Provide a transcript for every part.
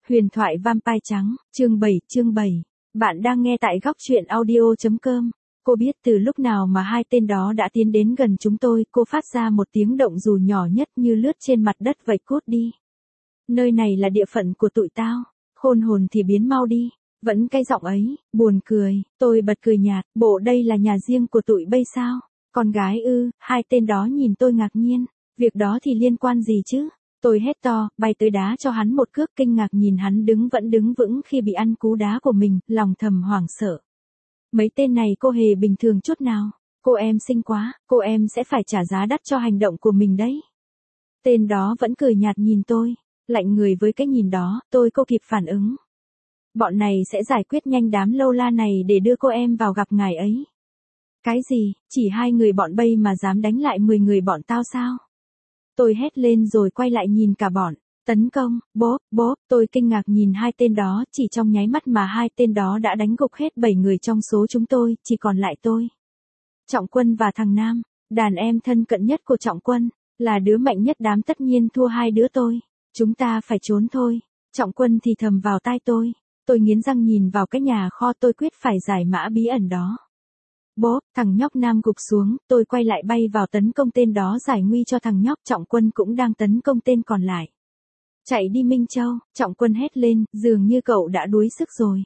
Huyền thoại vampire trắng, chương 7. Bạn đang nghe tại góc truyện audio.com. Cô biết từ lúc nào mà hai tên đó đã tiến đến gần chúng tôi, cô phát ra một tiếng động dù nhỏ nhất như lướt trên mặt đất vậy, cút đi. Nơi này là địa phận của tụi tao, khôn hồn thì biến mau đi. Vẫn cái giọng ấy, buồn cười, tôi bật cười nhạt, bộ đây là nhà riêng của tụi bây sao? Con gái ư? Hai tên đó nhìn tôi ngạc nhiên, việc đó thì liên quan gì chứ? Tôi hét to, bay tới đá cho hắn một cước, kinh ngạc nhìn hắn vẫn đứng vững khi bị ăn cú đá của mình, lòng thầm hoảng sợ. Mấy tên này cô hề bình thường chút nào, cô em xinh quá, cô em sẽ phải trả giá đắt cho hành động của mình đấy. Tên đó vẫn cười nhạt nhìn tôi, lạnh người với cái nhìn đó, cô kịp phản ứng. Bọn này sẽ giải quyết nhanh đám lâu la này để đưa cô em vào gặp ngài ấy. Cái gì, chỉ 2 người bọn bây mà dám đánh lại 10 người bọn tao sao? Tôi hét lên rồi quay lại nhìn cả bọn. Tấn công, bốp, tôi kinh ngạc nhìn hai tên đó, chỉ trong nháy mắt mà hai tên đó đã đánh gục hết 7 người trong số chúng tôi, chỉ còn lại tôi. Trọng Quân và thằng Nam, đàn em thân cận nhất của Trọng Quân, là đứa mạnh nhất đám, tất nhiên thua hai đứa tôi. Chúng ta phải trốn thôi. Trọng Quân thì thầm vào tai tôi. Tôi nghiến răng nhìn vào cái nhà kho, tôi quyết phải giải mã bí ẩn đó. Bốp, thằng nhóc Nam gục xuống, tôi quay lại bay vào tấn công tên đó, giải nguy cho thằng nhóc. Trọng Quân cũng đang tấn công tên còn lại. Chạy đi Minh Châu, Trọng Quân hét lên, dường như cậu đã đuối sức rồi.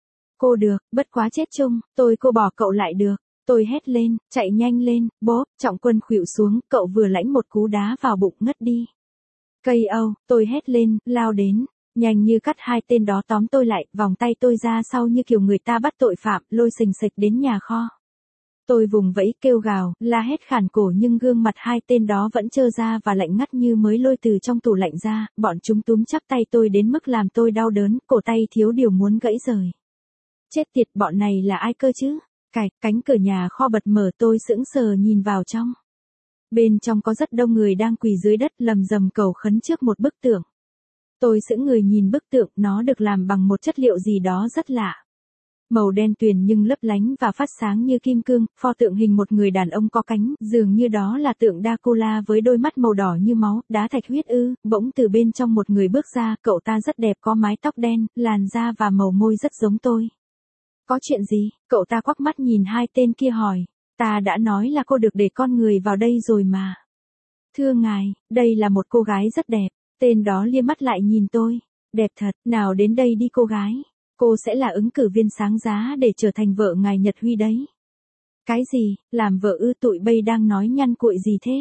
Cô được, bất quá chết chung, cô bỏ cậu lại được. Tôi hét lên, chạy nhanh lên, bốp, Trọng Quân khuỵu xuống, cậu vừa lãnh một cú đá vào bụng ngất đi. Cây Âu, tôi hét lên, lao đến. Nhanh như cắt hai tên đó tóm tôi lại, vòng tay tôi ra sau như kiểu người ta bắt tội phạm, lôi xình xịch đến nhà kho. Tôi vùng vẫy kêu gào, la hét khản cổ, nhưng gương mặt hai tên đó vẫn trơ ra và lạnh ngắt như mới lôi từ trong tủ lạnh ra, bọn chúng túm chặt tay tôi đến mức làm tôi đau đớn, cổ tay thiếu điều muốn gãy rời. Chết tiệt, bọn này là ai cơ chứ? Cánh cửa nhà kho bật mở, tôi sững sờ nhìn vào trong. Bên trong có rất đông người đang quỳ dưới đất lầm rầm cầu khấn trước một bức tượng. Tôi sững người nhìn bức tượng, nó được làm bằng một chất liệu gì đó rất lạ. Màu đen tuyền nhưng lấp lánh và phát sáng như kim cương, pho tượng hình một người đàn ông có cánh, dường như đó là tượng Dracula với đôi mắt màu đỏ như máu. Đá thạch huyết ư? Bỗng từ bên trong một người bước ra, cậu ta rất đẹp, có mái tóc đen, làn da và màu môi rất giống tôi. Có chuyện gì? Cậu ta quắc mắt nhìn hai tên kia hỏi. Ta đã nói là cô được để con người vào đây rồi mà. Thưa ngài, đây là một cô gái rất đẹp. Tên đó lia mắt lại nhìn tôi. Đẹp thật, nào đến đây đi cô gái. Cô sẽ là ứng cử viên sáng giá để trở thành vợ ngài Nhật Huy đấy. Cái gì, làm vợ ư? Tụi bây đang nói nhăn cuội gì thế?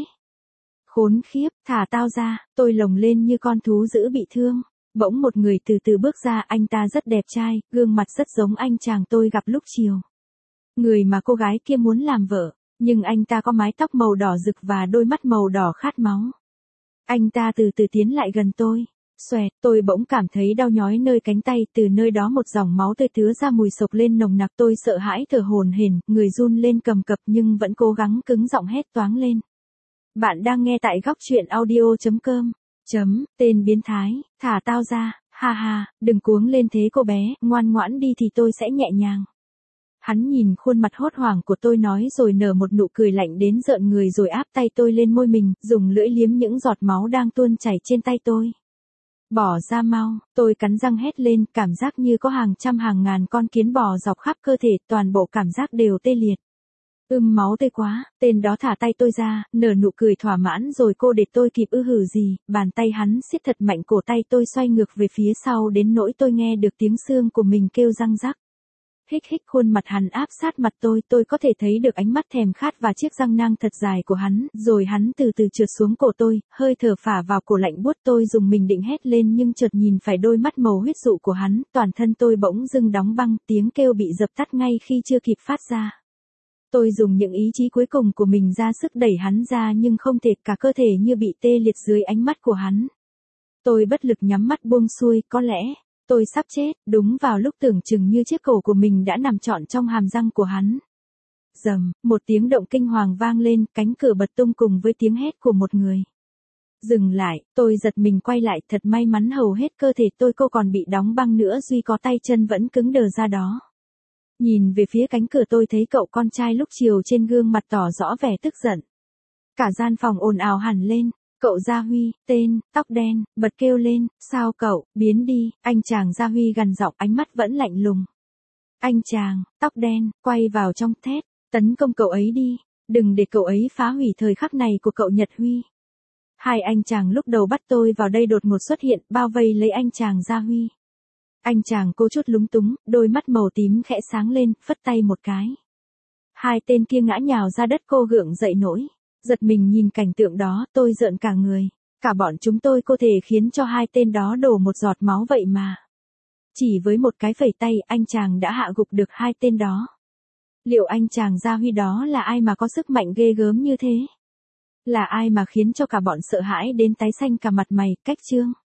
Khốn khiếp, thả tao ra, tôi lồng lên như con thú dữ bị thương. Bỗng một người từ từ bước ra, anh ta rất đẹp trai, gương mặt rất giống anh chàng tôi gặp lúc chiều. Người mà cô gái kia muốn làm vợ, nhưng anh ta có mái tóc màu đỏ rực và đôi mắt màu đỏ khát máu. Anh ta từ từ tiến lại gần tôi. Xoẹt, tôi bỗng cảm thấy đau nhói nơi cánh tay, từ nơi đó một dòng máu tươi tứa ra, mùi sộc lên nồng nặc. Tôi sợ hãi thở hổn hển, người run lên cầm cập nhưng vẫn cố gắng cứng giọng hét toáng lên. Bạn đang nghe tại góc truyện audio.com. Tên biến thái, thả tao ra, ha ha, đừng cuống lên thế cô bé, ngoan ngoãn đi thì tôi sẽ nhẹ nhàng. Hắn nhìn khuôn mặt hốt hoảng của tôi nói rồi nở một nụ cười lạnh đến rợn người, rồi áp tay tôi lên môi mình, dùng lưỡi liếm những giọt máu đang tuôn chảy trên tay tôi. Bỏ ra mau, tôi cắn răng hét lên, cảm giác như có hàng trăm hàng ngàn con kiến bò dọc khắp cơ thể, toàn bộ cảm giác đều tê liệt. Máu tươi quá, tên đó thả tay tôi ra, nở nụ cười thỏa mãn rồi cô để tôi kịp hử gì, bàn tay hắn siết thật mạnh cổ tay tôi xoay ngược về phía sau đến nỗi tôi nghe được tiếng xương của mình kêu răng rắc. Hích, khuôn mặt hắn áp sát mặt tôi có thể thấy được ánh mắt thèm khát và chiếc răng nanh thật dài của hắn, rồi hắn từ từ trượt xuống cổ tôi, hơi thở phả vào cổ lạnh buốt. Tôi dùng mình định hét lên nhưng chợt nhìn phải đôi mắt màu huyết dụ của hắn, toàn thân tôi bỗng dưng đóng băng, tiếng kêu bị dập tắt ngay khi chưa kịp phát ra. Tôi dùng những ý chí cuối cùng của mình ra sức đẩy hắn ra nhưng không thể, cả cơ thể như bị tê liệt dưới ánh mắt của hắn. Tôi bất lực nhắm mắt buông xuôi, có lẽ tôi sắp chết, đúng vào lúc tưởng chừng như chiếc cổ của mình đã nằm trọn trong hàm răng của hắn. Rầm, một tiếng động kinh hoàng vang lên, cánh cửa bật tung cùng với tiếng hét của một người. Dừng lại, tôi giật mình quay lại, thật may mắn hầu hết cơ thể cô còn bị đóng băng nữa, duy có tay chân vẫn cứng đờ ra đó. Nhìn về phía cánh cửa tôi thấy cậu con trai lúc chiều, trên gương mặt tỏ rõ vẻ tức giận. Cả gian phòng ồn ào hẳn lên. Cậu Gia Huy, tên, tóc đen, bật kêu lên, sao cậu, biến đi, anh chàng Gia Huy gằn giọng ánh mắt vẫn lạnh lùng. Anh chàng, tóc đen, quay vào trong thét, tấn công cậu ấy đi, đừng để cậu ấy phá hủy thời khắc này của cậu Nhật Huy. Hai anh chàng lúc đầu bắt tôi vào đây đột ngột xuất hiện, bao vây lấy anh chàng Gia Huy. Anh chàng cô chút lúng túng, đôi mắt màu tím khẽ sáng lên, phất tay một cái. Hai tên kia ngã nhào ra đất cô gượng dậy nổi. Giật mình nhìn cảnh tượng đó, tôi rợn cả người. Cả bọn chúng tôi có thể khiến cho hai tên đó đổ một giọt máu vậy mà. Chỉ với một cái phẩy tay, anh chàng đã hạ gục được hai tên đó. Liệu anh chàng Gia Huy đó là ai mà có sức mạnh ghê gớm như thế? Là ai mà khiến cho cả bọn sợ hãi đến tái xanh cả mặt mày, cách chương?